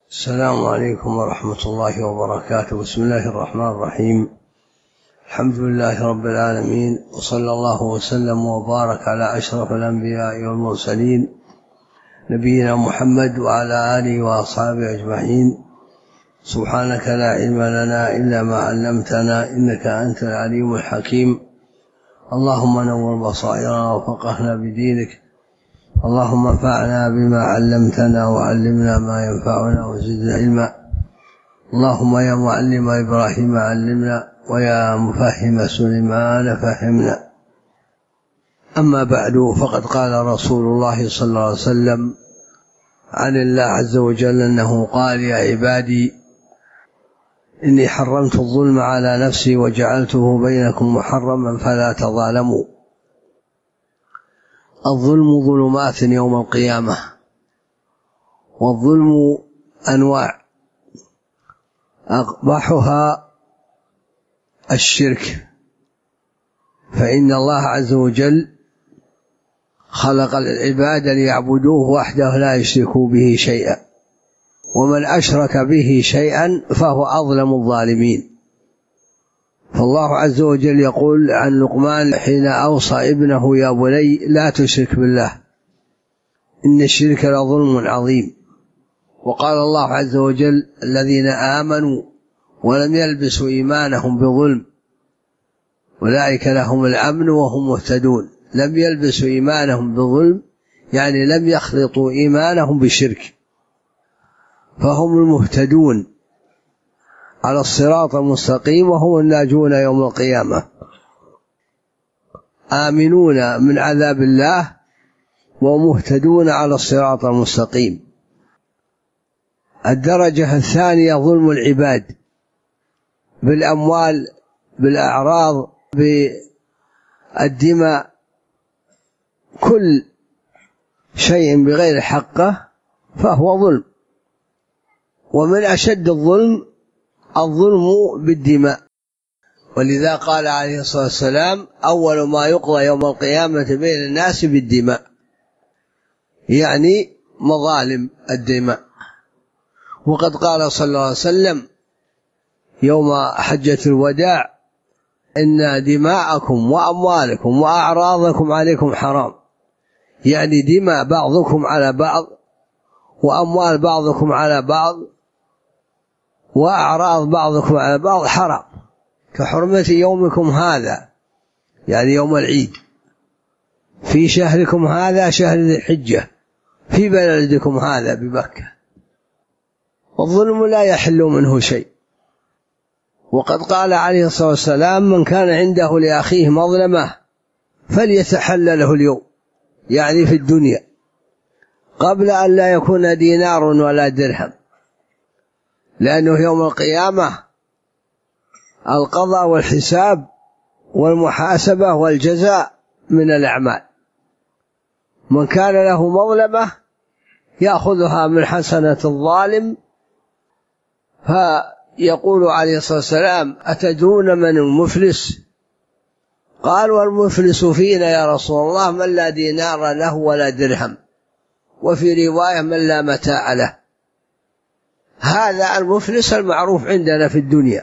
السلام عليكم ورحمة الله وبركاته. بسم الله الرحمن الرحيم. الحمد لله رب العالمين، وصلى الله وسلم وبارك على أشرف الأنبياء والمرسلين نبينا محمد وعلى آله وأصحابه أجمعين. سبحانك لا علم لنا إلا ما علمتنا إنك أنت العليم الحكيم. اللهم نور بصائرنا وفقهنا بدينك، اللهم انفعنا بما علمتنا وعلمنا ما ينفعنا وزدنا علما. اللهم يا معلم إبراهيم علمنا، ويا مفهم سليمان فهمنا. أما بعد، فقد قال رسول الله صلى الله عليه وسلم عن الله عز وجل أنه قال: يا عبادي إني حرمت الظلم على نفسي وجعلته بينكم محرما فلا تظالموا. الظلم ظلمات يوم القيامة، والظلم أنواع، أقبحها الشرك، فإن الله عز وجل خلق العباد ليعبدوه وحده لا يشركوا به شيئا، ومن أشرك به شيئا فهو أظلم الظالمين. فالله عز وجل يقول عن لقمان حين أوصى ابنه: يا بني لا تشرك بالله إن الشرك لظلم عظيم. وقال الله عز وجل: الذين آمنوا ولم يلبسوا إيمانهم بظلم أولئك لهم الأمن وهم مهتدون. لم يلبسوا إيمانهم بظلم يعني لم يخلطوا إيمانهم بشرك، فهم المهتدون على الصراط المستقيم، وهم الناجون يوم القيامة، آمنون من عذاب الله ومهتدون على الصراط المستقيم. الدرجة الثانية ظلم العباد بالأموال، بالأعراض، بالدماء، كل شيء بغير حقه فهو ظلم. ومن أشد الظلم بالدماء، ولذا قال عليه الصلاة والسلام: أول ما يقضى يوم القيامة بين الناس بالدماء، يعني مظالم الدماء. وقد قال صلى الله عليه وسلم يوم حجة الوداع: إن دماءكم وأموالكم وأعراضكم عليكم حرام، يعني دماء بعضكم على بعض، وأموال بعضكم على بعض، وأعراض بعضكم على بعض حرام، كحرمة يومكم هذا، يعني يوم العيد، في شهركم هذا شهر ذي الحجة، في بلدكم هذا بمكة. والظلم لا يحل منه شيء. وقد قال عليه الصلاة والسلام: من كان عنده لأخيه مظلمة فليتحلله اليوم، يعني في الدنيا، قبل أن لا يكون دينار ولا درهم، لأنه يوم القيامة القضاء والحساب والمحاسبة والجزاء من الأعمال. من كان له مظلمة يأخذها من حسنة الظالم، فيقول عليه الصلاة والسلام: أتدرون من المفلس؟ قال: والمفلس فينا يا رسول الله من لا دينار له ولا درهم، وفي رواية من لا متاع له. هذا المفلس المعروف عندنا في الدنيا،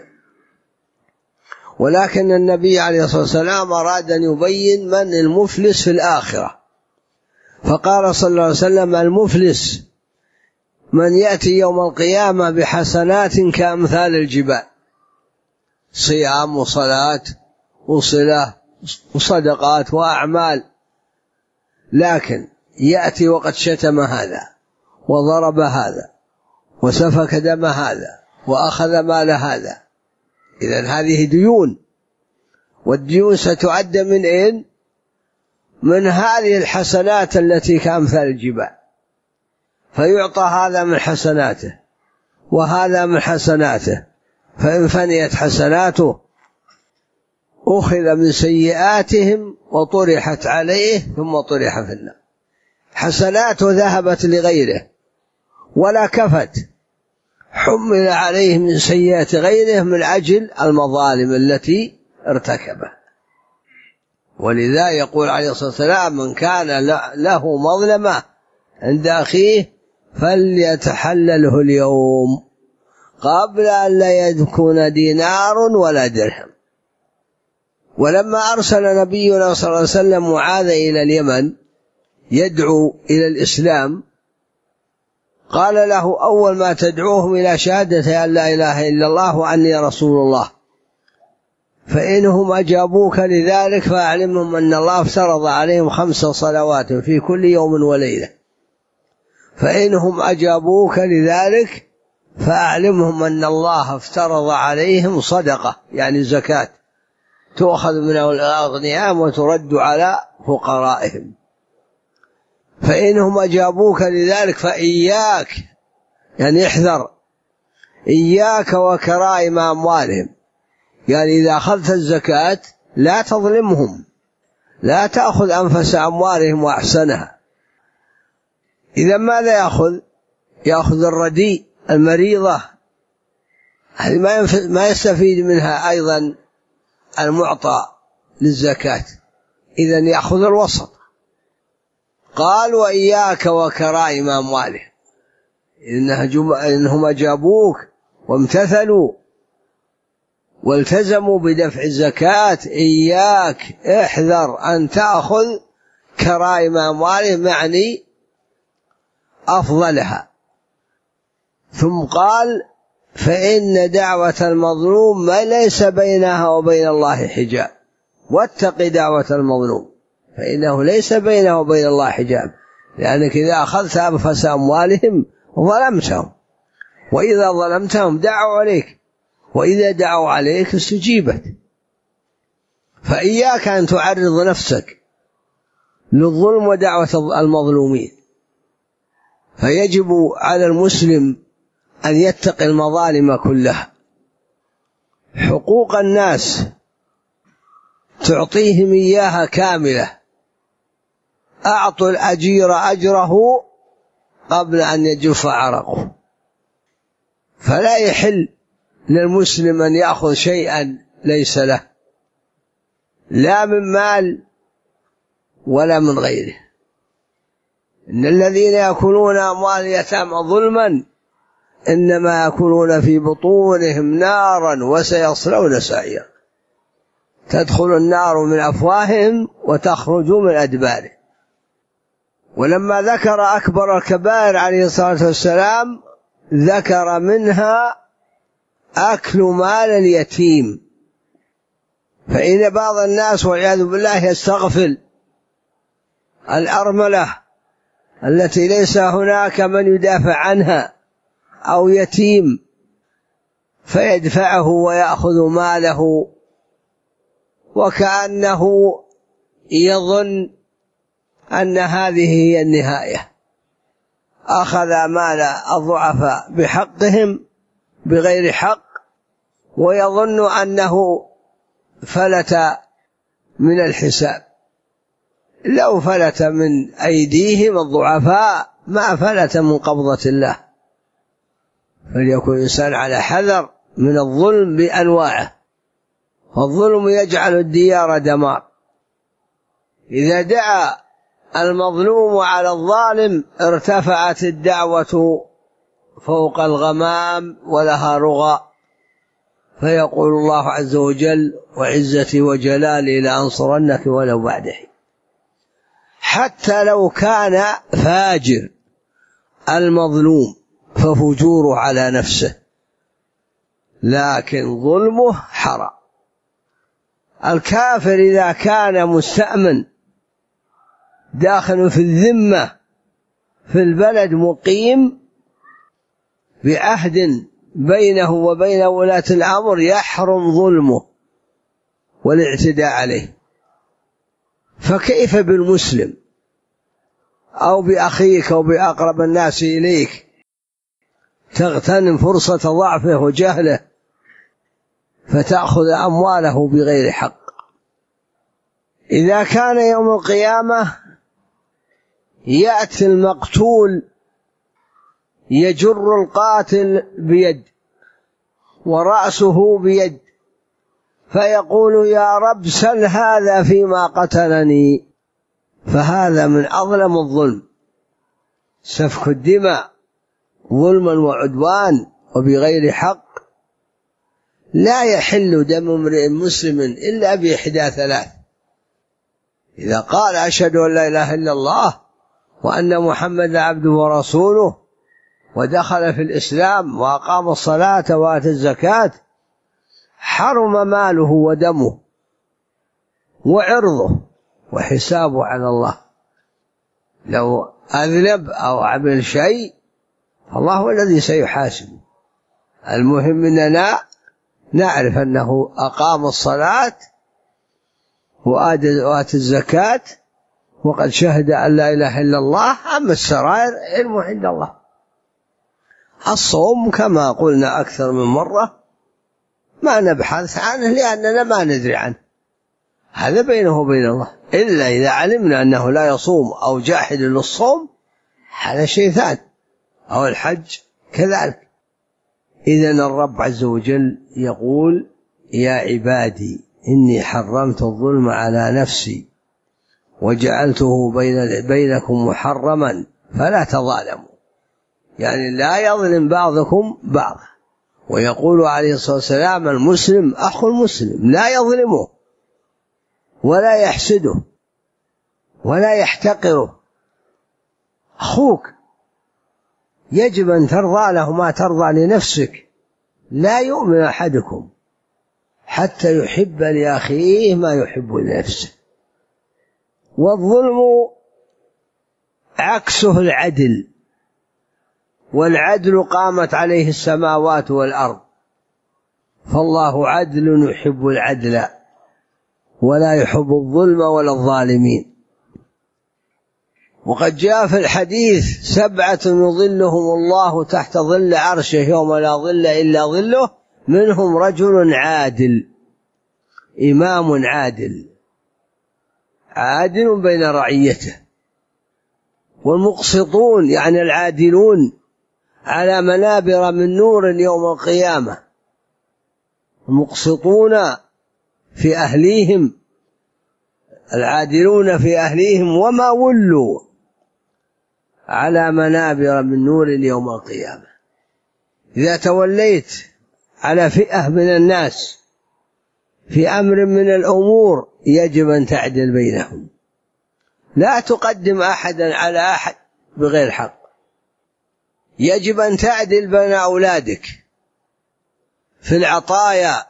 ولكن النبي عليه الصلاة والسلام أراد أن يبين من المفلس في الآخرة، فقال صلى الله عليه وسلم: المفلس من يأتي يوم القيامة بحسنات كأمثال الجبال، صيام وصلاة وصلة وصدقات وأعمال، لكن يأتي وقد شتم هذا وضرب هذا وسفك دم هذا وأخذ مال هذا. إذن هذه ديون، والديون ستعد من أين؟ من هذه الحسنات التي كأمثال الجبال، فيعطى هذا من حسناته وهذا من حسناته، فإن فنيت حسناته أخذ من سيئاتهم وطرحت عليه ثم طرح في النار. حسناته ذهبت لغيره ولا كفت، حمل عليه من سيئات غيره من أجل المظالم التي ارتكبها. ولذا يقول عليه الصلاة والسلام: من كان له مظلمة عند أخيه فليتحلله اليوم قبل أن لا يكون دينار ولا درهم. ولما أرسل نبينا صلى الله عليه وسلم معاذ إلى اليمن يدعو إلى الإسلام، قال له: أول ما تدعوهم إلى شهادة أن لا إله إلا الله وأني رسول الله، فإنهم أجابوك لذلك فأعلمهم أن الله افترض عليهم 5 صلوات في كل يوم وليلة. فإنهم أجابوك لذلك فأعلمهم أن الله افترض عليهم صدقة، يعني زكاة، تؤخذ من الأغنياء وترد على فقرائهم. فإنهم أجابوك لذلك فإياك، يعني احذر، إياك وكرائم أموالهم، يعني إذا أخذت الزكاة لا تظلمهم، لا تأخذ أنفس أموالهم وأحسنها. إذا ماذا يأخذ الرديء، المريضة، هذه ما يستفيد منها أيضا المعطى للزكاة، إذن يأخذ الوسط. قال: وإياك وكرائم أموالهم، إنهم أجابوك وامتثلوا والتزموا بدفع الزكاة، إياك احذر أن تأخذ كرائم أموالهم، يعني أفضلها. ثم قال: فإن دعوة المظلوم ما ليس بينها وبين الله حجاب، واتق دعوة المظلوم فإنه ليس بينه وبين الله حجاب، لأنك إذا أخذت أنفس أموالهم ظلمتهم، وإذا ظلمتهم دعوا عليك، وإذا دعوا عليك استجيبت. فإياك أن تعرض نفسك للظلم ودعوة المظلومين. فيجب على المسلم أن يتقي المظالم كلها. حقوق الناس تعطيهم إياها كاملة، أعطوا الأجير أجره قبل أن يجف عرقه. فلا يحل للمسلم أن يأخذ شيئا ليس له، لا من مال ولا من غيره. إن الذين يأكلون أموال اليتامى ظلما إنما يأكلون في بطونهم نارا وسيصلون سعيرا. تدخل النار من أفواههم وتخرج من أدبارهم. ولما ذكر أكبر الكبائر عليه الصلاة والسلام ذكر منها أكل مال اليتيم. فإن بعض الناس والعياذ بالله يستغفل الأرملة التي ليس هناك من يدافع عنها أو يتيم، فيدفعه ويأخذ ماله وكأنه يظن أن هذه هي النهاية. أخذ مال الضعفاء بحقهم بغير حق، ويظن أنه فلت من الحساب. لو فلت من أيديهم الضعفاء ما فلت من قبضة الله. فليكن الإنسان على حذر من الظلم بأنواعه، فالظلم يجعل الديار دمار. إذا دعا المظلوم على الظالم ارتفعت الدعوة فوق الغمام ولها رغى، فيقول الله عز وجل: وعزتي وجلالي لأنصرنك ولو بعد حين. حتى لو كان فاجر المظلوم ففجوره على نفسه، لكن ظلمه حرام. الكافر إذا كان مستأمن داخل في الذمة في البلد مقيم بعهد بينه وبين ولاة الأمر، يحرم ظلمه والاعتداء عليه. فكيف بالمسلم أو بأخيك أو بأقرب الناس إليك تغتنم فرصة ضعفه وجهله فتأخذ أمواله بغير حق؟ إذا كان يوم القيامة يأتي المقتول يجر القاتل بيد ورأسه بيد فيقول: يا رب سل هذا فيما قتلني. فهذا من أظلم الظلم، سفك الدماء ظلما وعدوان وبغير حق لا يحل دم امرئ مسلم إلا بإحدى ثلاث: إذا قال أشهد أن لا إله إلا الله وأن محمدا عبده ورسوله ودخل في الإسلام وأقام الصلاة وآتى الزكاة، حرم ماله ودمه وعرضه وحسابه على الله. لو أذنب أو عمل شيء فالله هو الذي سيحاسبه. المهم أننا نعرف أنه أقام الصلاة وآتى الزكاة وقد شهد أن لا إله إلا الله. أما السرائر علمه عند الله. الصوم كما قلنا أكثر من مرة ما نبحث عنه لأننا ما ندري عنه، هذا بينه وبين الله، إلا إذا علمنا أنه لا يصوم أو جاحد للصوم هذا شيء ثاني، أو الحج كذلك. إذن الرب عز وجل يقول: يا عبادي إني حرمت الظلم على نفسي وجعلته بينكم محرما فلا تظالموا، يعني لا يظلم بعضكم بعضا. ويقول عليه الصلاة والسلام: المسلم أخو المسلم، لا يظلمه ولا يحسده ولا يحتقره. أخوك يجب أن ترضى له ما ترضى لنفسك. لا يؤمن أحدكم حتى يحب لأخيه ما يحب لنفسه. والظلم عكسه العدل، والعدل قامت عليه السماوات والأرض، فالله عدل يحب العدل ولا يحب الظلم ولا الظالمين. وقد جاء في الحديث: 7 يظلهم الله تحت ظل عرشه يوم لا ظل إلا ظله، منهم رجل عادل، إمام عادل بين رعيته. والمقسطون يعني العادلون على منابر من نور يوم القيامة، المقسطون في أهليهم، العادلون في أهليهم وما ولوا على منابر من نور يوم القيامة. إذا توليت على فئة من الناس في أمر من الأمور يجب أن تعدل بينهم، لا تقدم أحدا على أحد بغير حق. يجب أن تعدل بين أولادك في العطايا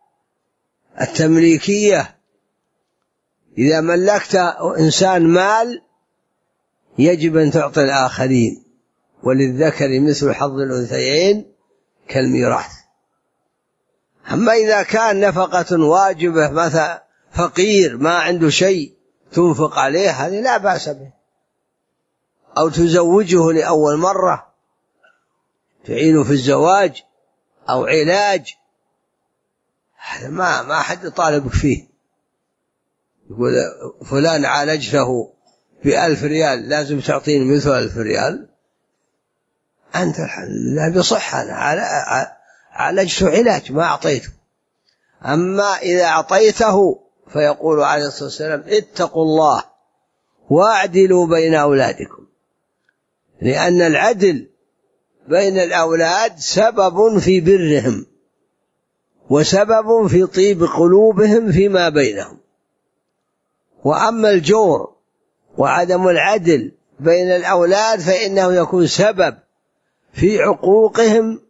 التمليكية. إذا ملكت إنسان مال يجب أن تعطي الآخرين، وللذكر مثل حظ الأنثيين كالميراث. أما إذا كان نفقة واجبة، مثلا فقير ما عنده شيء تنفق عليه، هذه لا بأس به. أو تزوجه لأول مرة، تعينه في الزواج أو علاج، هذا ما حد يطالبك فيه. يقول فلان عالجته ب1000 ريال لازم تعطيني مثل 1000 ريال. أنت الحمد لله بصحة، أنا عالجته علاج ما أعطيته. أما إذا أعطيته فيقول عليه الصلاة والسلام: اتقوا الله واعدلوا بين أولادكم، لأن العدل بين الأولاد سبب في برهم وسبب في طيب قلوبهم فيما بينهم. وأما الجور وعدم العدل بين الأولاد فإنه يكون سبب في عقوقهم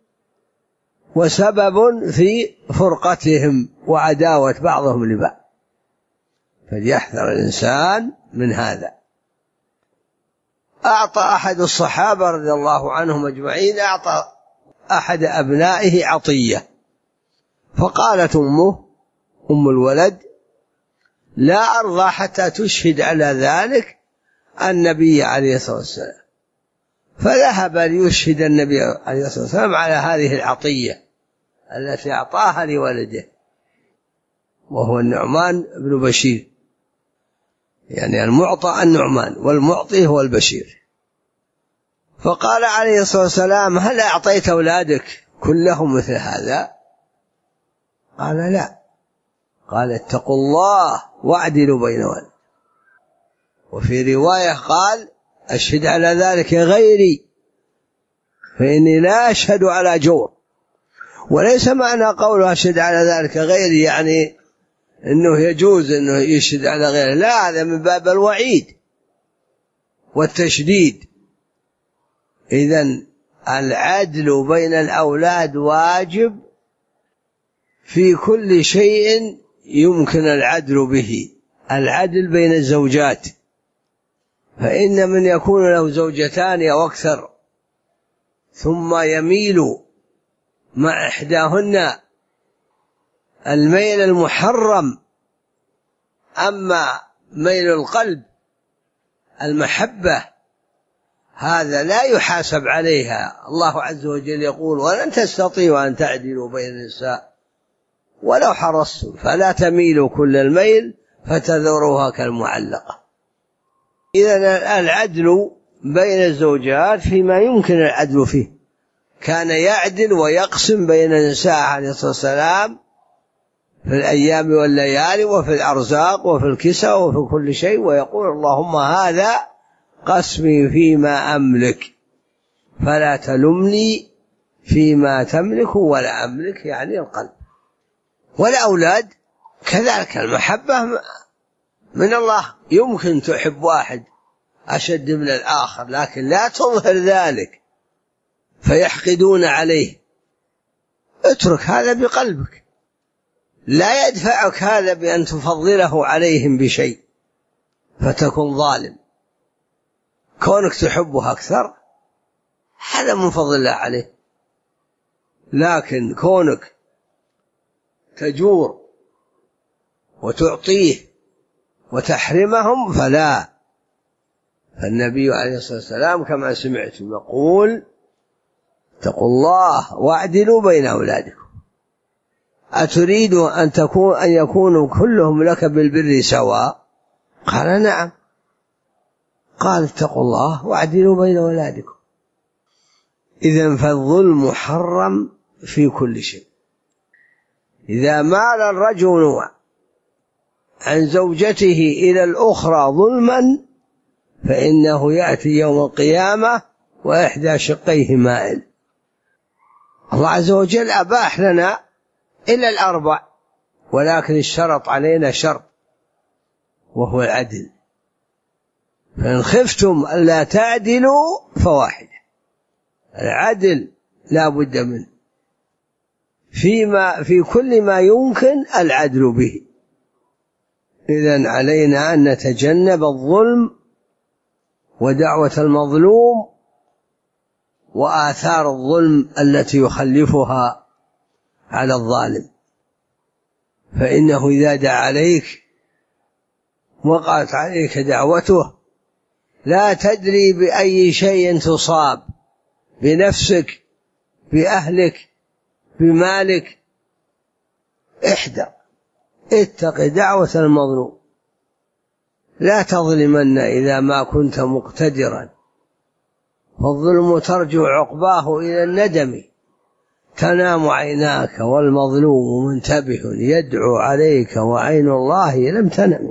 وسبب في فرقتهم وعداوة بعضهم لبعض، فليحذر الإنسان من هذا. أعطى أحد الصحابة رضي الله عنهم أجمعين، أعطى أحد أبنائه عطية، فقالت أم الولد: لا أرضى حتى تشهد على ذلك النبي عليه الصلاة والسلام. فذهب ليشهد النبي عليه الصلاة والسلام على هذه العطية التي أعطاها لولده، وهو النعمان بن بشير، يعني المعطى النعمان والمعطي هو البشير. فقال عليه الصلاة والسلام: هل أعطيت أولادك كلهم مثل هذا؟ قال: لا. قال: اتقوا الله واعدلوا بين أولادكم. وفي رواية قال: أشهد على ذلك غيري، فإني لا أشهد على جور. وليس معنى قوله أشهد على ذلك غير يعني أنه يجوز أنه يشهد على غيره، لا، هذا من باب الوعيد والتشديد. إذن العدل بين الأولاد واجب في كل شيء يمكن العدل به. العدل بين الزوجات، فإن من يكون له زوجتان أو أكثر ثم يميل مع إحداهن الميل المحرم، أما ميل القلب المحبة هذا لا يحاسب عليها. الله عز وجل يقول: ولن تستطيعوا أن تعدلوا بين النساء ولو حرصتم فلا تميلوا كل الميل فتذروها كالمعلقة. إذن العدل بين الزوجات فيما يمكن العدل فيه. كان يعدل ويقسم بين النساء عليه الصلاة والسلام في الأيام والليالي وفي الأرزاق وفي الكساء وفي كل شيء، ويقول: اللهم هذا قسمي فيما أملك فلا تلمني فيما تملك ولا أملك، يعني القلب. والأولاد كذلك، المحبة من الله. يمكن تحب واحد أشد من الآخر، لكن لا تظهر ذلك فيحقدون عليه. اترك هذا بقلبك، لا يدفعك هذا بأن تفضله عليهم بشيء فتكون ظالم. كونك تحبه أكثر هذا من فضل الله عليه، لكن كونك تجور وتعطيه وتحرمهم فلا. فالنبي عليه الصلاة والسلام كما سمعتم يقول: اتقوا الله واعدلوا بين أولادكم، أتريد أن يكونوا كلهم لك بالبر سواء؟ قال: نعم. قال: اتقوا الله واعدلوا بين أولادكم. إذن فالظلم محرم في كل شيء. إذا مال الرجل عن زوجته إلى الأخرى ظلما فإنه يأتي يوم القيامة وإحدى شقيه مائل. الله عز وجل أباح لنا إلا الأربع، ولكن اشترط علينا شرط وهو العدل. فإن خفتم ألا تعدلوا فواحدة. العدل لا بد منه في كل ما يمكن العدل به. إذن علينا أن نتجنب الظلم ودعوة المظلوم وآثار الظلم التي يخلفها على الظالم. فإنه إذا دعا عليك وقعت عليك دعوته لا تدري بأي شيء تصاب، بنفسك، بأهلك، بمالك. احذر، اتق دعوة المظلوم، لا تظلمن إذا ما كنت مقتدرا، فالظلم ترجع عقباه إلى الندم. تنام عيناك والمظلوم منتبه يدعو عليك وعين الله لم تنم.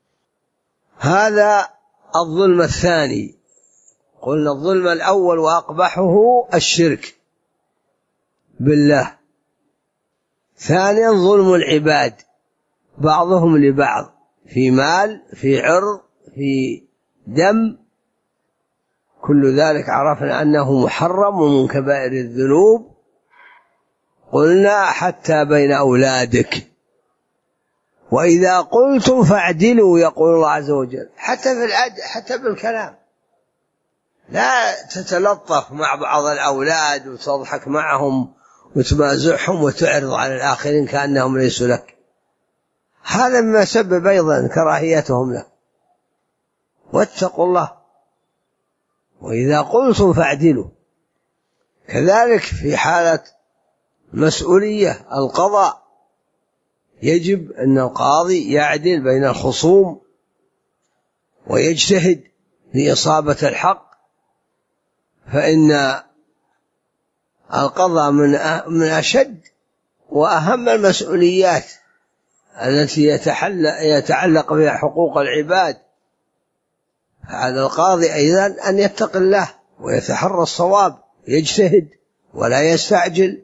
هذا الظلم الثاني. قلنا الظلم الأول وأقبحه الشرك بالله. ثانيا ظلم العباد بعضهم لبعض في مال، في عرض، في دم. كل ذلك عرفنا أنه محرم ومن كبائر الذنوب. قلنا حتى بين أولادك. وإذا قلتم فاعدلوا، يقول الله عز وجل، حتى بالكلام. لا تتلطف مع بعض الأولاد وتضحك معهم وتمازحهم وتعرض على الآخرين كأنهم ليسوا لك. هذا مما سبب أيضا كراهيتهم له. واتقوا الله. وإذا قلتم فاعدلوا. كذلك في حالة مسؤولية القضاء، يجب أن القاضي يعدل بين الخصوم ويجتهد في إصابة الحق، فإن القضاء من أشد وأهم المسؤوليات التي يتعلق بها حقوق العباد. على القاضي أيضا أن يتقي الله ويتحرى الصواب يجتهد ولا يستعجل.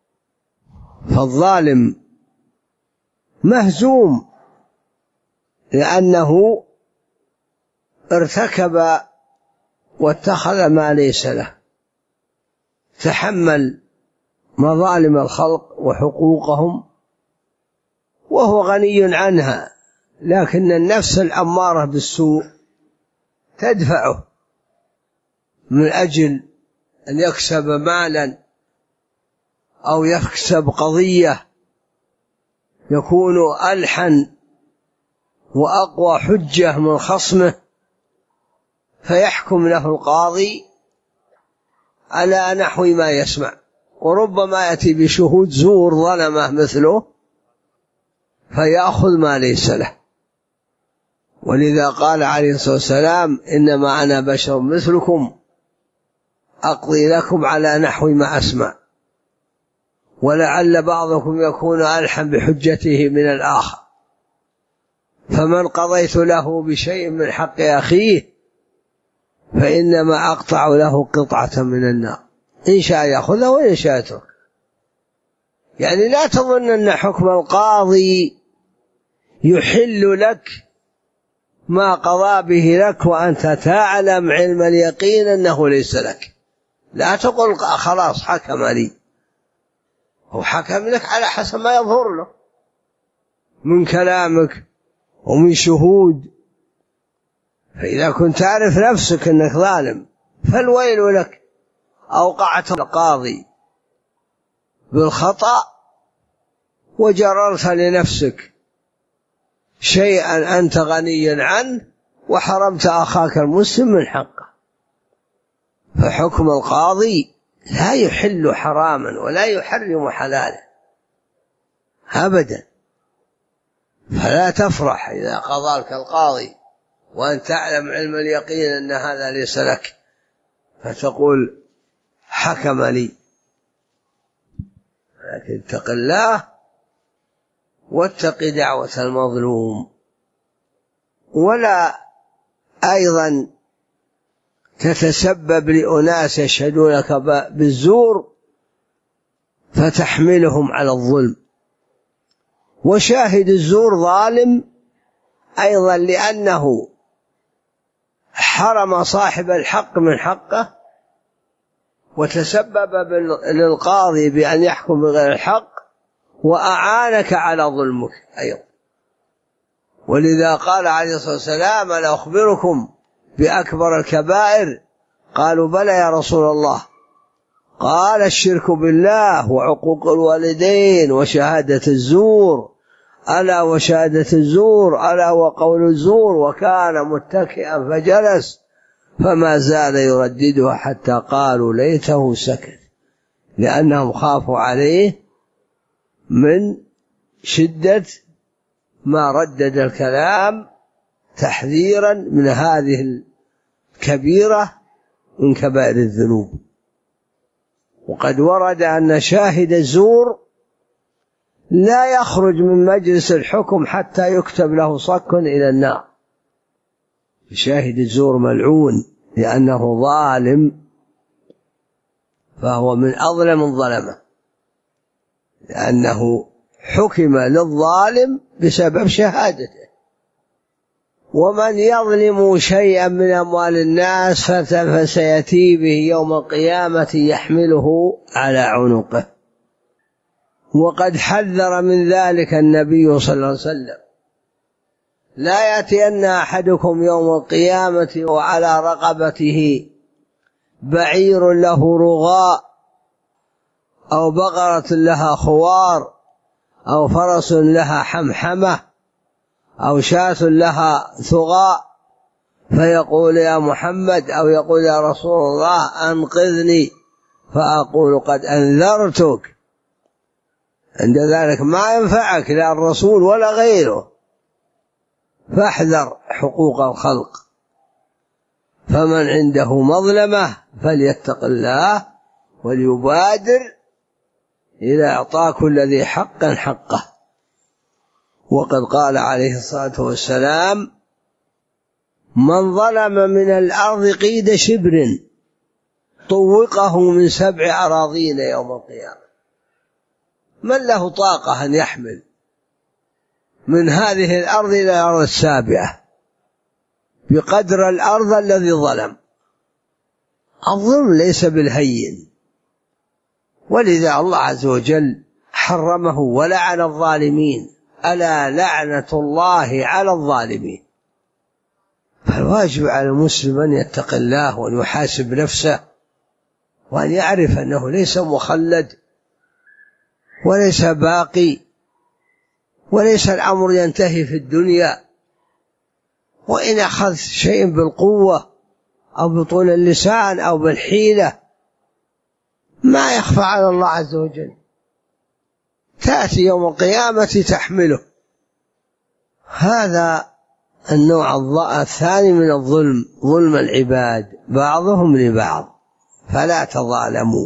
فالظالم مهزوم لأنه ارتكب واتخذ ما ليس له، تحمل مظالم الخلق وحقوقهم وهو غني عنها، لكن النفس الأمارة بالسوء تدفعه من أجل أن يكسب مالا أو يكسب قضية يكون ألحن وأقوى حجة من خصمه، فيحكم له القاضي على نحو ما يسمع، وربما يأتي بشهود زور ظلمة مثله فيأخذ ما ليس له. ولذا قال عليه الصلاة والسلام: إنما أنا بشر مثلكم أقضي لكم على نحو ما أسمع، ولعل بعضكم يكون ألحن بحجته من الآخر، فمن قضيت له بشيء من حق أخيه فإنما أقطع له قطعة من النار، إن شاء يأخذها وإن شاء يترك. يعني لا تظن أن حكم القاضي يحل لك ما قضى به لك وأنت تعلم علم اليقين أنه ليس لك. لا تقول خلاص حكم لي، هو حكم لك على حسب ما يظهر له من كلامك ومن شهود. فإذا كنت تعرف نفسك أنك ظالم فالويل لك، أوقعت القاضي بالخطأ وجررت لنفسك شيئا أنت غني عنه وحرمت أخاك المسلم من حقه. فحكم القاضي لا يحل حراما ولا يحرم حلالا أبدا. فلا تفرح إذا قضى لك القاضي وأن تعلم علم اليقين أن هذا ليس لك فتقول حكم لي، لكن اتق الله واتق دعوة المظلوم. ولا أيضا تتسبب لأناس يشهدون لك بالزور فتحملهم على الظلم. وشاهد الزور ظالم أيضا لأنه حرم صاحب الحق من حقه وتسبب للقاضي بأن يحكم بغير الحق وأعانك على ظلمك أيضا. ولذا قال عليه الصلاة والسلام: ألا أخبركم بأكبر الكبائر؟ قالوا: بلى يا رسول الله. قال: الشرك بالله وعقوق الوالدين وشهادة الزور، ألا وشهادة الزور، ألا وقول الزور. وكان متكئا فجلس فما زال يرددها حتى قالوا ليته سكت، لأنهم خافوا عليه من شدة ما ردد الكلام تحذيرا من هذه الكبيرة من كبائر الذنوب. وقد ورد أن شاهد الزور لا يخرج من مجلس الحكم حتى يكتب له صك إلى النار. شاهد الزور ملعون لأنه ظالم، فهو من أظلم الظلمة، لأنه حكم للظالم بسبب شهادته. ومن يظلم شيئا من أموال الناس فسيأتي به يوم القيامة يحمله على عنقه. وقد حذر من ذلك النبي صلى الله عليه وسلم: لا يأتين أحدكم يوم القيامة وعلى رقبته بعير له رغاء أو بقرة لها خوار أو فرس لها حمحمة أو شاة لها ثغاء فيقول: يا محمد، أو يقول: يا رسول الله أنقذني، فأقول: قد أنذرتك. عند ذلك ما ينفعك لا الرسول ولا غيره. فاحذر حقوق الخلق. فمن عنده مظلمة فليتق الله وليبادر إلى إعطاء كل ذي حق حقه. وقد قال عليه الصلاة والسلام: من ظلم من الأرض قيد شبر طوقه من 7 أراضين يوم القيامة. من له طاقة أن يحمل من هذه الأرض إلى الأرض السابعة بقدر الأرض الذي ظلم؟ الظلم ليس بالهين، ولذا الله عز وجل حرمه ولعن الظالمين، ألا لعنة الله على الظالمين. فالواجب على المسلم أن يتقي الله وأن يحاسب نفسه وأن يعرف أنه ليس مخلد وليس باقي، وليس الأمر ينتهي في الدنيا. وإن أخذ شيء بالقوة أو بطول اللسان أو بالحيلة ما يخفى على الله عز وجل، تأتي يوم القيامة تحمله. هذا النوع الثاني من الظلم، ظلم العباد بعضهم لبعض، فلا تظالموا.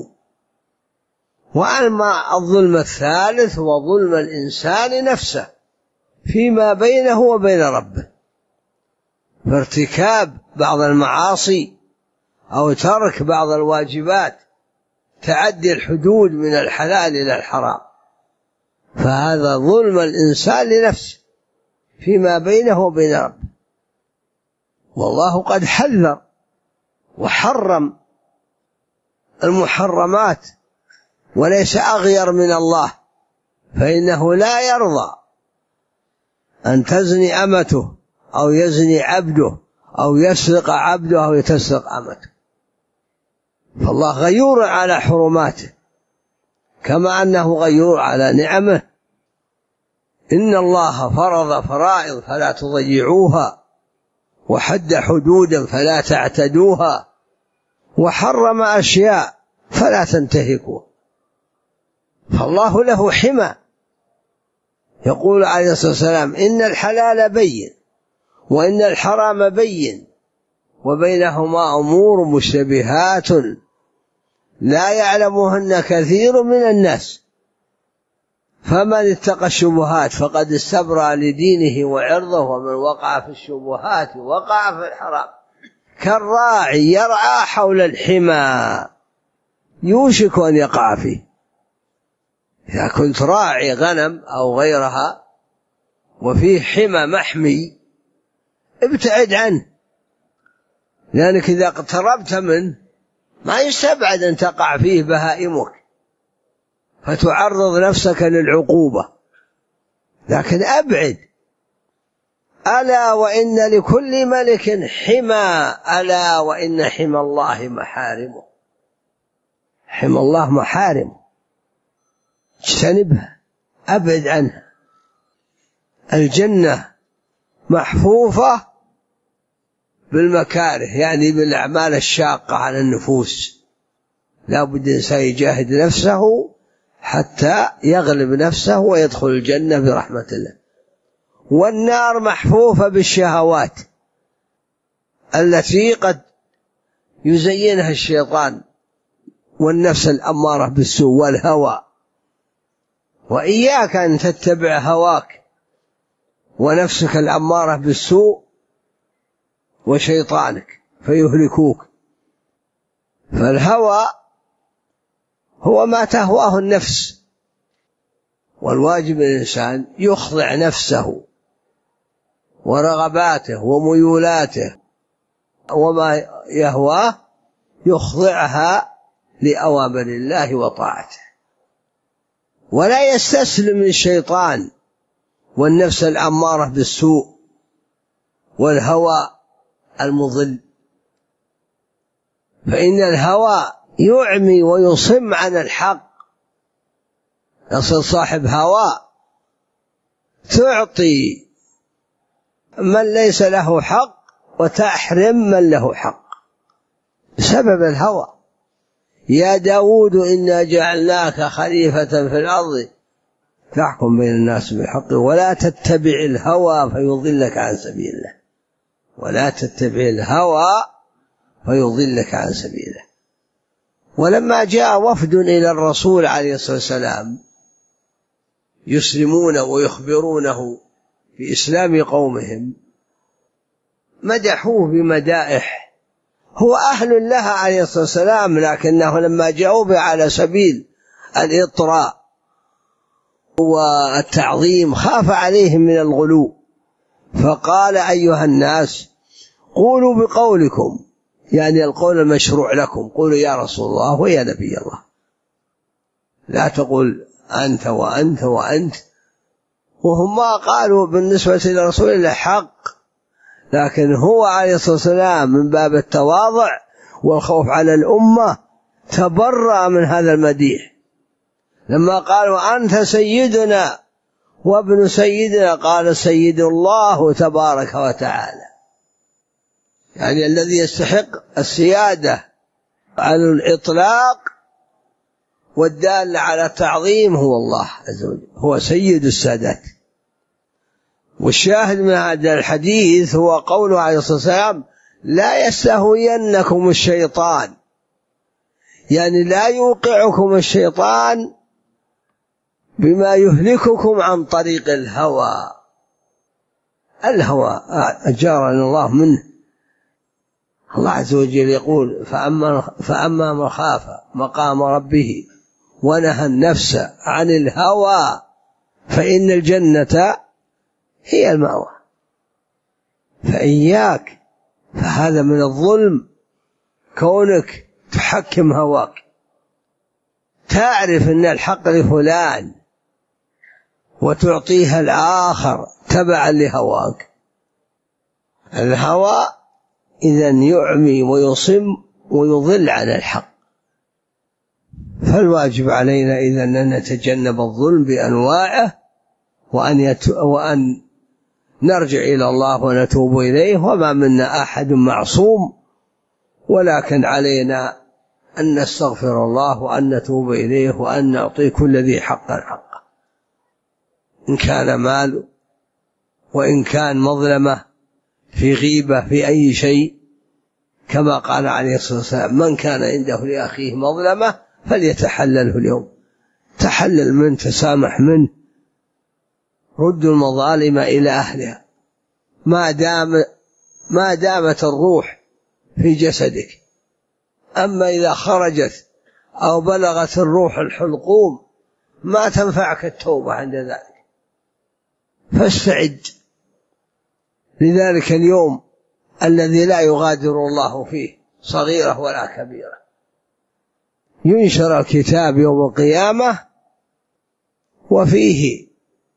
وأما الظلم الثالث هو ظلم الإنسان نفسه فيما بينه وبين ربه، فارتكاب بعض المعاصي أو ترك بعض الواجبات، تعدي الحدود من الحلال إلى الحرام، فهذا ظلم الإنسان لنفسه فيما بينه وبين ربه. والله قد حذر وحرم المحرمات، وليس أغير من الله، فإنه لا يرضى أن تزني أمته أو يزني عبده أو يسرق عبده أو تسرق أمته. فالله غيور على حرماته كما أنه غيور على نعمه. إن الله فرض فرائض فلا تضيعوها، وحد حدودا فلا تعتدوها، وحرم أشياء فلا تنتهكوها. فالله له حمى. يقول عليه الصلاة والسلام: إن الحلال بين وإن الحرام بين وبينهما أمور مشتبهات لا يعلمهن كثير من الناس، فمن اتقى الشبهات فقد استبرأ لدينه وعرضه، ومن وقع في الشبهات وقع في الحرام. كالراعي يرعى حول الحمى يوشك أن يقع فيه. إذا كنت راعي غنم أو غيرها وفيه حمى محمي ابتعد عنه، لأنك إذا اقتربت منه ما يستبعد أن تقع فيه بهائمك فتعرض نفسك للعقوبة، لكن أبعد. ألا وإن لكل ملك حمى، ألا وإن حمى الله محارمه. حمى الله محارمه، اجتنبها، أبعد عنها. الجنة محفوفة بالمكاره، يعني بالأعمال الشاقة على النفوس، لا بد الإنسان يجاهد نفسه حتى يغلب نفسه ويدخل الجنة برحمة الله. والنار محفوفة بالشهوات التي قد يزينها الشيطان والنفس الأمارة بالسوء والهوى، وإياك أن تتبع هواك ونفسك الأمارة بالسوء وشيطانك فيهلكوك. فالهوى هو ما تهواه النفس، والواجب الإنسان يخضع نفسه ورغباته وميولاته وما يهواه يخضعها لأوامر الله وطاعته، ولا يستسلم للشيطان والنفس الأمارة بالسوء والهوى المضل، فإن الهوى يعمي ويصم عن الحق. يصير صاحب هوى تعطي من ليس له حق وتحرم من له حق بسبب الهوى. يا داود إنا جعلناك خليفة في الأرض فاحكم بين الناس بالحق ولا تتبع الهوى فيضلك عن سبيل الله، ولا تتبع الهوى فيضلك عن سبيله. ولما جاء وفد إلى الرسول عليه الصلاة والسلام يسلمون ويخبرونه بإسلام قومهم، مدحوه بمدائح هو أهل لها عليه الصلاة والسلام، لكنه لما جاءوا به على سبيل الإطراء والتعظيم خاف عليهم من الغلو، فقال أيها الناس قولوا بقولكم، يعني القول المشروع لكم، قولوا يا رسول الله ويا نبي الله، لا تقول أنت وأنت وأنت. وهم ما قالوا بالنسبة لرسول الله حق، لكن هو عليه الصلاة والسلام من باب التواضع والخوف على الأمة تبرأ من هذا المديح. لما قالوا أنت سيدنا وابن سيدنا، قال سيد الله تبارك وتعالى، يعني الذي يستحق السيادة على الإطلاق والدال على التعظيم هو الله عز وجل، هو سيد السادات. والشاهد من هذا الحديث هو قوله عليه الصلاة والسلام لا يستهوينكم الشيطان، يعني لا يوقعكم الشيطان بما يهلككم عن طريق الهوى. الهوى أجارنا الله منه. الله عز وجل يقول فأما من خاف مقام ربه ونهى النفس عن الهوى فإن الجنة هي المأوى. فإياك، فهذا من الظلم كونك تحكم هواك، تعرف أن الحق لفلان وتعطيها الآخر تبعا لهواك. الهوى إذن يعمي ويصم ويضل عن الحق. فالواجب علينا إذن أن نتجنب الظلم بأنواعه، وأن نرجع إلى الله ونتوب إليه، وما منا أحد معصوم، ولكن علينا أن نستغفر الله وأن نتوب إليه وأن نعطي كل ذي حق حقه، إن كان مال وإن كان مظلمة في غيبة في أي شيء، كما قال عليه الصلاة والسلام من كان عنده لأخيه مظلمة فليتحلله اليوم. تحلل منه، تسامح منه، رد المظالم إلى أهلها ما دامت الروح في جسدك. أما إذا خرجت أو بلغت الروح الحلقوم ما تنفعك التوبة عند ذلك، فاستعد لذلك اليوم الذي لا يغادر الله فيه صغيرة ولا كبيرة. ينشر الكتاب يوم القيامة وفيه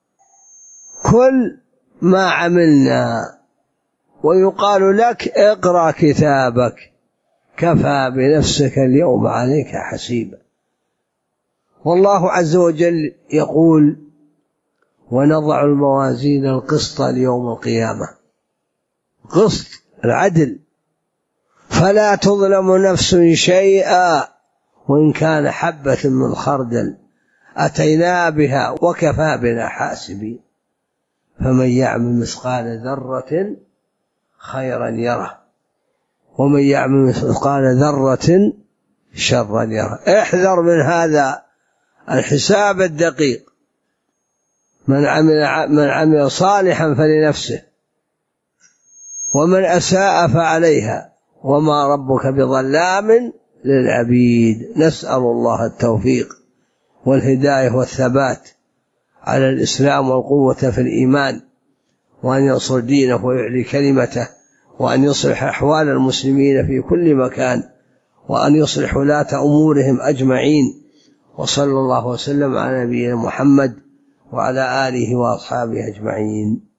كل ما عملنا، ويقال لك اقرأ كتابك كفى بنفسك اليوم عليك حسيبا. والله عز وجل يقول ونضع الموازين القسط ليوم القيامة، قسط العدل، فلا تظلم نفس شيئا وإن كان حبة من خردل أتينا بها وكفى بنا حاسبين. فمن يعمل مثقال ذرة خيرا يره ومن يعمل مثقال ذرة شرا يره. احذر من هذا الحساب الدقيق. من عمل صالحا فلنفسه ومن أساء فعليها وما ربك بظلام للعبيد. نسأل الله التوفيق والهداية والثبات على الإسلام والقوة في الإيمان، وأن ينصر دينه ويعلي كلمته، وأن يصلح أحوال المسلمين في كل مكان، وأن يصلح ولاة أمورهم أجمعين. وصلى الله وسلم على نبينا محمد وعلى آله وأصحابه أجمعين.